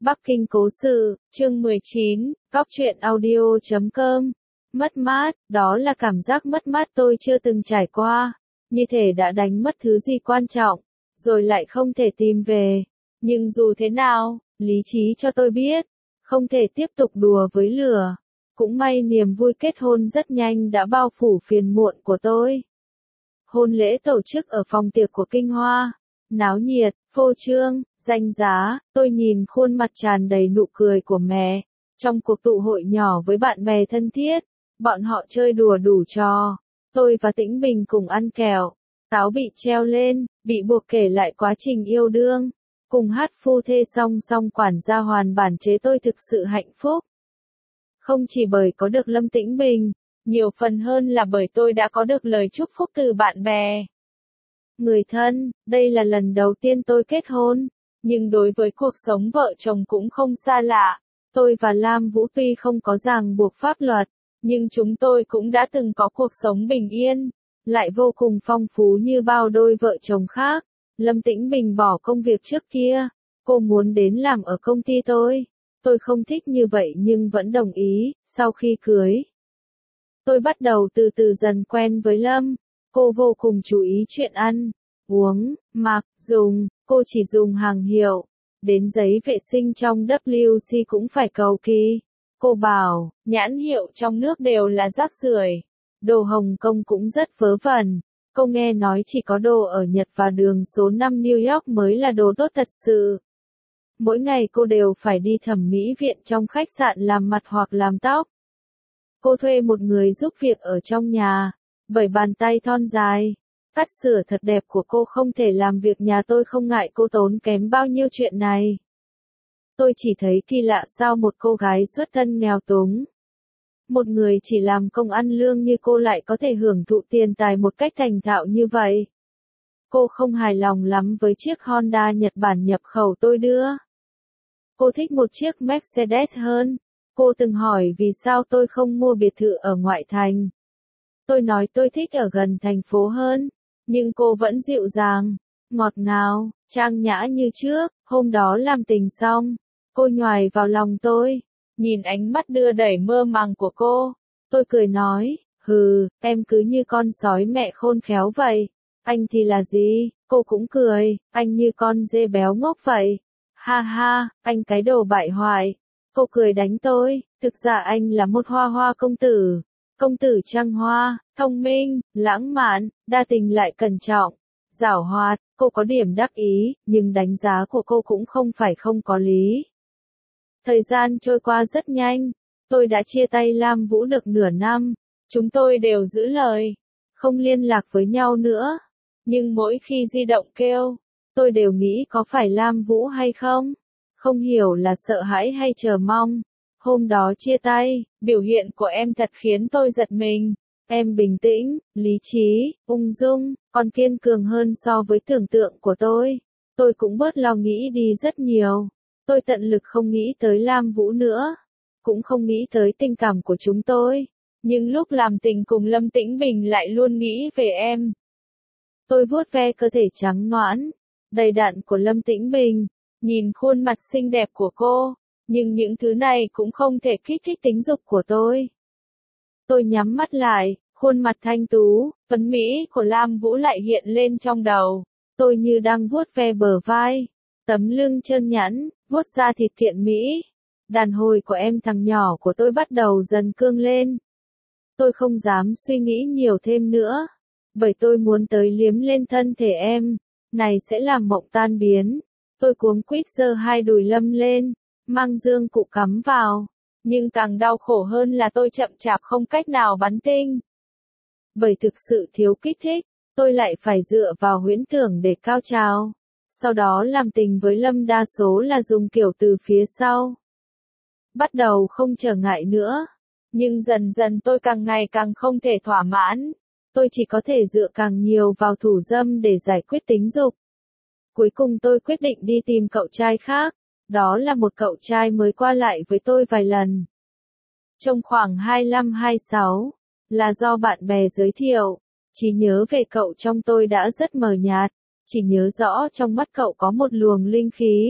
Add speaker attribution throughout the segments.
Speaker 1: Bắc Kinh cố sự, chương 19, góc truyện audio.com. Mất mát, đó là cảm giác mất mát tôi chưa từng trải qua. Như thể đã đánh mất thứ gì quan trọng, rồi lại không thể tìm về. Nhưng dù thế nào, lý trí cho tôi biết, không thể tiếp tục đùa với lửa. Cũng may niềm vui kết hôn rất nhanh đã bao phủ phiền muộn của tôi. Hôn lễ tổ chức ở phòng tiệc của Kinh Hoa. Náo nhiệt, phô trương, danh giá, tôi nhìn khuôn mặt tràn đầy nụ cười của mẹ. Trong cuộc tụ hội nhỏ với bạn bè thân thiết, bọn họ chơi đùa đủ trò. Tôi và Tĩnh Bình cùng ăn kẹo, táo bị treo lên, bị buộc kể lại quá trình yêu đương. Cùng hát phu thê song song quản gia hoàn bản chế tôi thực sự hạnh phúc. Không chỉ bởi có được Lâm Tĩnh Bình, nhiều phần hơn là bởi tôi đã có được lời chúc phúc từ bạn bè. Người thân, đây là lần đầu tiên tôi kết hôn, nhưng đối với cuộc sống vợ chồng cũng không xa lạ. Tôi và Lam Vũ tuy không có ràng buộc pháp luật, nhưng chúng tôi cũng đã từng có cuộc sống bình yên, lại vô cùng phong phú như bao đôi vợ chồng khác. Lâm Tĩnh Bình bỏ công việc trước kia, cô muốn đến làm ở công ty tôi. Tôi không thích như vậy nhưng vẫn đồng ý. Sau khi cưới, tôi bắt đầu từ từ dần quen với Lâm. Cô vô cùng chú ý chuyện ăn, uống, mặc, dùng, cô chỉ dùng hàng hiệu. Đến giấy vệ sinh trong WC cũng phải cầu kỳ. Cô bảo, nhãn hiệu trong nước đều là rác rưởi. Đồ Hồng Kông cũng rất vớ vẩn. Cô nghe nói chỉ có đồ ở Nhật và đường số 5 New York mới là đồ tốt thật sự. Mỗi ngày cô đều phải đi thẩm mỹ viện trong khách sạn làm mặt hoặc làm tóc. Cô thuê một người giúp việc ở trong nhà, bởi bàn tay thon dài, cắt sửa thật đẹp của cô không thể làm việc nhà tôi không ngại cô tốn kém bao nhiêu chuyện này. Tôi chỉ thấy kỳ lạ sao một cô gái xuất thân nghèo túng, một người chỉ làm công ăn lương như cô lại có thể hưởng thụ tiền tài một cách thành thạo như vậy. Cô không hài lòng lắm với chiếc Honda Nhật Bản nhập khẩu tôi đưa. Cô thích một chiếc Mercedes hơn. Cô từng hỏi vì sao tôi không mua biệt thự ở ngoại thành. Tôi nói tôi thích ở gần thành phố hơn, nhưng cô vẫn dịu dàng, ngọt ngào, trang nhã như trước. Hôm đó làm tình xong, cô nhoài vào lòng tôi, nhìn ánh mắt đưa đẩy mơ màng của cô. Tôi cười nói, hừ, em cứ như con sói mẹ khôn khéo vậy. Anh thì là gì? Cô cũng cười, anh như con dê béo ngốc vậy. Ha ha, anh cái đồ bại hoại. Cô cười đánh tôi, thực ra anh là một hoa hoa công tử. Công tử trăng hoa, thông minh, lãng mạn, đa tình lại cẩn trọng, giảo hoạt. Cô có điểm đắc ý, nhưng đánh giá của cô cũng không phải không có lý. Thời gian trôi qua rất nhanh, tôi đã chia tay Lam Vũ được nửa năm. Chúng tôi đều giữ lời, không liên lạc với nhau nữa. Nhưng mỗi khi di động kêu, tôi đều nghĩ có phải Lam Vũ hay không? Không hiểu là sợ hãi hay chờ mong. Hôm đó chia tay, biểu hiện của em thật khiến tôi giật mình. Em bình tĩnh, lý trí, ung dung, còn kiên cường hơn so với tưởng tượng của tôi. Tôi cũng bớt lo nghĩ đi rất nhiều. Tôi tận lực không nghĩ tới Lam Vũ nữa. Cũng không nghĩ tới tình cảm của chúng tôi. Nhưng lúc làm tình cùng Lâm Tĩnh Bình lại luôn nghĩ về em. Tôi vuốt ve cơ thể trắng nõn, đầy đặn của Lâm Tĩnh Bình, nhìn khuôn mặt xinh đẹp của cô, nhưng những thứ này cũng không thể kích thích tính dục của tôi. Tôi nhắm mắt lại, khuôn mặt thanh tú, tuấn mỹ của Lam Vũ lại hiện lên trong đầu. Tôi như đang vuốt ve bờ vai, tấm lưng trơn nhẵn, vuốt da thịt thiện mỹ. Đàn hồi của em thằng nhỏ của tôi bắt đầu dần cương lên. Tôi không dám suy nghĩ nhiều thêm nữa, bởi tôi muốn tới liếm lên thân thể em, này sẽ làm mộng tan biến. Tôi cuống quýt giơ hai đùi Lâm lên, mang dương cụ cắm vào, nhưng càng đau khổ hơn là tôi chậm chạp không cách nào bắn tinh. Bởi thực sự thiếu kích thích, tôi lại phải dựa vào huyễn tưởng để cao trào. Sau đó làm tình với Lâm đa số là dùng kiểu từ phía sau. Bắt đầu không trở ngại nữa, nhưng dần dần tôi càng ngày càng không thể thỏa mãn. Tôi chỉ có thể dựa càng nhiều vào thủ dâm để giải quyết tính dục. Cuối cùng tôi quyết định đi tìm cậu trai khác. Đó là một cậu trai mới qua lại với tôi vài lần. Trông khoảng 25-26, là do bạn bè giới thiệu. Chỉ nhớ về cậu trong tôi đã rất mờ nhạt. Chỉ nhớ rõ trong mắt cậu có một luồng linh khí.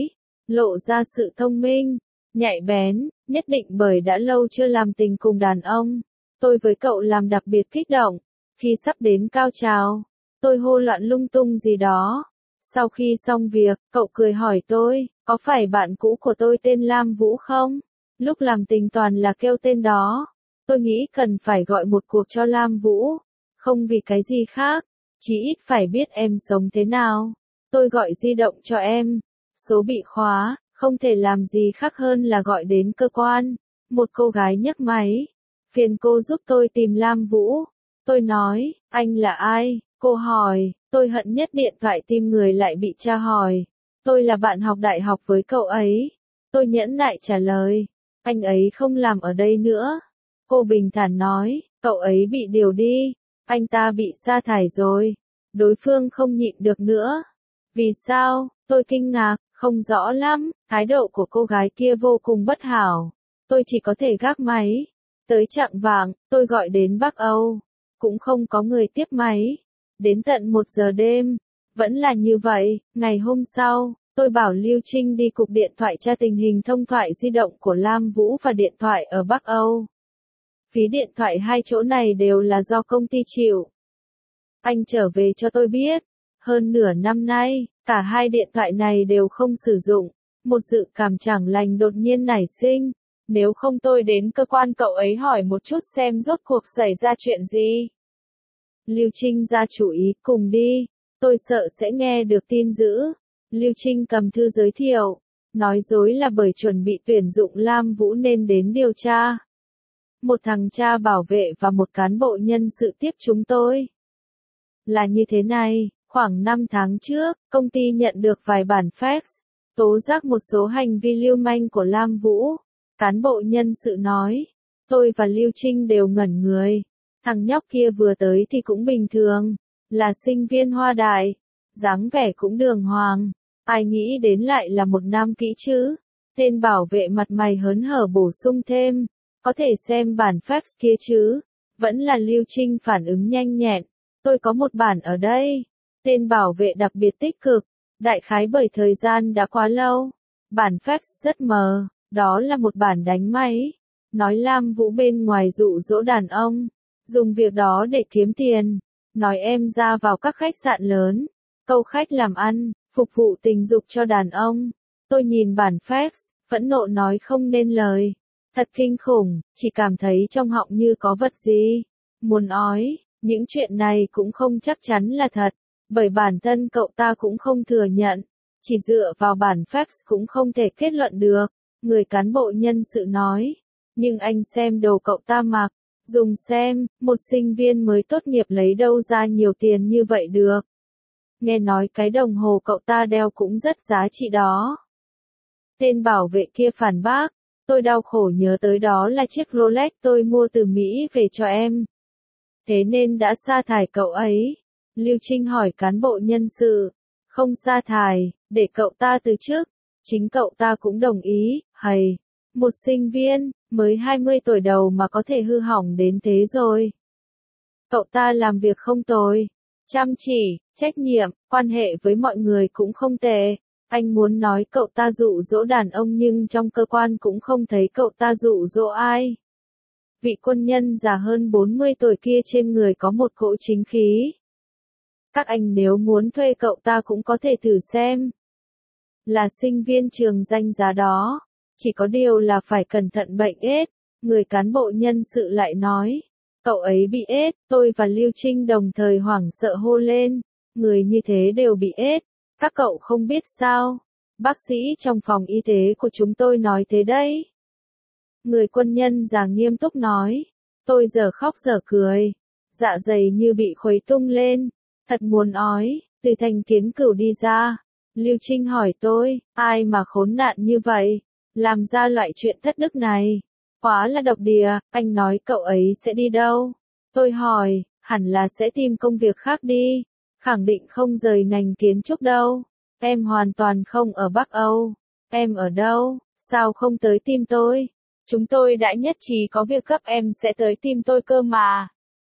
Speaker 1: lộ ra sự thông minh, nhạy bén, nhất định bởi đã lâu chưa làm tình cùng đàn ông. Tôi với cậu làm đặc biệt kích động. Khi sắp đến cao trào, tôi hô loạn lung tung gì đó. Sau khi xong việc, cậu cười hỏi tôi, có phải bạn cũ của tôi tên Lam Vũ không? Lúc làm tình toàn là kêu tên đó. Tôi nghĩ cần phải gọi một cuộc cho Lam Vũ. Không vì cái gì khác, chỉ ít phải biết em sống thế nào. Tôi gọi di động cho em. Số bị khóa, không thể làm gì khác hơn là gọi đến cơ quan. Một cô gái nhấc máy. Phiền cô giúp tôi tìm Lam Vũ. Tôi nói, anh là ai? Cô hỏi, tôi hận nhất điện thoại tìm người lại bị tra hỏi. Tôi là bạn học đại học với cậu ấy. Tôi nhẫn nại trả lời, anh ấy không làm ở đây nữa. Cô bình thản nói, cậu ấy bị điều đi, anh ta bị sa thải rồi. Đối phương không nhịn được nữa. Vì sao? Tôi kinh ngạc, không rõ lắm, thái độ của cô gái kia vô cùng bất hảo. Tôi chỉ có thể gác máy. Tới chạng vạng, tôi gọi đến Bắc Âu. Cũng không có người tiếp máy. Đến tận 1 giờ đêm. Vẫn là như vậy, ngày hôm sau, tôi bảo Lưu Trinh đi cục điện thoại tra tình hình thông thoại di động của Lam Vũ và điện thoại ở Bắc Âu. Phí điện thoại hai chỗ này đều là do công ty chịu. Anh trở về cho tôi biết. Hơn nửa năm nay, cả hai điện thoại này đều không sử dụng. Một dự cảm chẳng lành đột nhiên nảy sinh. Nếu không tôi đến cơ quan cậu ấy hỏi một chút xem rốt cuộc xảy ra chuyện gì. Lưu Trinh ra chủ ý, cùng đi. Tôi sợ sẽ nghe được tin dữ. Lưu Trinh cầm thư giới thiệu. Nói dối là bởi chuẩn bị tuyển dụng Lam Vũ nên đến điều tra. Một thằng cha bảo vệ và một cán bộ nhân sự tiếp chúng tôi. Là như thế này, khoảng 5 tháng trước, công ty nhận được vài bản fax, tố giác một số hành vi lưu manh của Lam Vũ. Cán bộ nhân sự nói, tôi và Lưu Trinh đều ngẩn người. Thằng nhóc kia vừa tới thì cũng bình thường, là sinh viên Hoa Đại, dáng vẻ cũng đường hoàng. Ai nghĩ đến lại là một nam kỹ chứ? Tên bảo vệ mặt mày hớn hở bổ sung thêm, có thể xem bản fax kia chứ? Vẫn là Lưu Trinh phản ứng nhanh nhẹn, tôi có một bản ở đây. Tên bảo vệ đặc biệt tích cực, đại khái bởi thời gian đã quá lâu. Bản fax rất mờ, đó là một bản đánh máy. Nói Lam Vũ bên ngoài dụ dỗ đàn ông, dùng việc đó để kiếm tiền. Nói em ra vào các khách sạn lớn, câu khách làm ăn, phục vụ tình dục cho đàn ông. Tôi nhìn bản fax, phẫn nộ nói không nên lời. Thật kinh khủng, chỉ cảm thấy trong họng như có vật gì muốn ói. Những chuyện này cũng không chắc chắn là thật, bởi bản thân cậu ta cũng không thừa nhận. Chỉ dựa vào bản fax cũng không thể kết luận được. Người cán bộ nhân sự nói. Nhưng anh xem đồ cậu ta mặc. Dùng xem, một sinh viên mới tốt nghiệp lấy đâu ra nhiều tiền như vậy được. Nghe nói cái đồng hồ cậu ta đeo cũng rất giá trị đó. Tên bảo vệ kia phản bác. Tôi đau khổ nhớ tới đó là chiếc Rolex tôi mua từ Mỹ về cho em. Thế nên đã sa thải cậu ấy. Lưu Trinh hỏi cán bộ nhân sự. Không sa thải, để cậu ta từ chức. Chính cậu ta cũng đồng ý, hầy. Một sinh viên, mới 20 tuổi đầu mà có thể hư hỏng đến thế rồi. Cậu ta làm việc không tồi. Chăm chỉ, trách nhiệm, quan hệ với mọi người cũng không tệ. Anh muốn nói cậu ta dụ dỗ đàn ông nhưng trong cơ quan cũng không thấy cậu ta dụ dỗ ai. Vị quân nhân già hơn 40 tuổi kia trên người có một cỗ chính khí. Các anh nếu muốn thuê cậu ta cũng có thể thử xem. Là sinh viên trường danh giá đó. Chỉ có điều là phải cẩn thận bệnh ết. Người cán bộ nhân sự lại nói. Cậu ấy bị ết, tôi và Lưu Trinh đồng thời hoảng sợ hô lên. Người như thế đều bị ết. Các cậu không biết sao? Bác sĩ trong phòng y tế của chúng tôi nói thế đấy. Người quân nhân già nghiêm túc nói. Tôi giờ khóc giờ cười. Dạ dày như bị khuấy tung lên. Thật muốn ói, từ thành Kiến Cửu đi ra. Lưu Trinh hỏi tôi, ai mà khốn nạn như vậy? Làm ra loại chuyện thất đức này. Quá là độc địa, anh nói cậu ấy sẽ đi đâu? Tôi hỏi, hẳn là sẽ tìm công việc khác đi. Khẳng định không rời ngành kiến trúc đâu. Em hoàn toàn không ở Bắc Âu. Em ở đâu? Sao không tới tìm tôi? Chúng tôi đã nhất trí có việc gấp em sẽ tới tìm tôi cơ mà.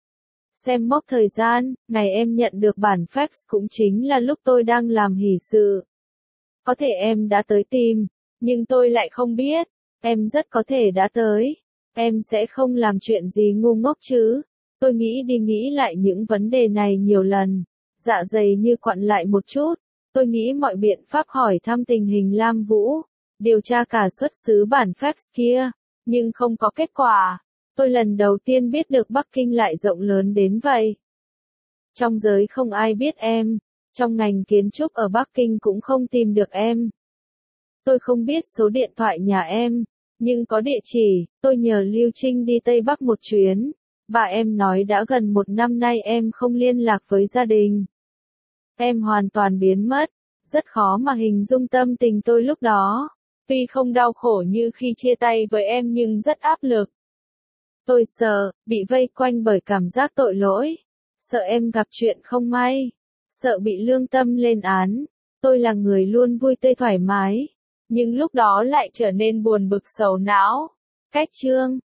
Speaker 1: Xem mốc thời gian, ngày em nhận được bản fax cũng chính là lúc tôi đang làm hỷ sự. Có thể em đã tới tìm, nhưng tôi lại không biết. Em rất có thể đã tới. Em sẽ không làm chuyện gì ngu ngốc chứ. Tôi nghĩ đi nghĩ lại những vấn đề này nhiều lần. Dạ dày như quặn lại một chút. Tôi nghĩ mọi biện pháp hỏi thăm tình hình Lam Vũ, điều tra cả xuất xứ bản fax kia, nhưng không có kết quả. Tôi lần đầu tiên biết được Bắc Kinh lại rộng lớn đến vậy. Trong giới không ai biết em, trong ngành kiến trúc ở Bắc Kinh cũng không tìm được em. Tôi không biết số điện thoại nhà em, nhưng có địa chỉ. Tôi nhờ Lưu Trinh đi Tây Bắc một chuyến. Bà em nói đã gần 1 năm nay em không liên lạc với gia đình. Em hoàn toàn biến mất, rất khó mà hình dung tâm tình tôi lúc đó. Tuy không đau khổ như khi chia tay với em nhưng rất áp lực. Tôi sợ, bị vây quanh bởi cảm giác tội lỗi. Sợ em gặp chuyện không may. Sợ bị lương tâm lên án. Tôi là người luôn vui tươi thoải mái. Nhưng lúc đó lại trở nên buồn bực sầu não. Cách chương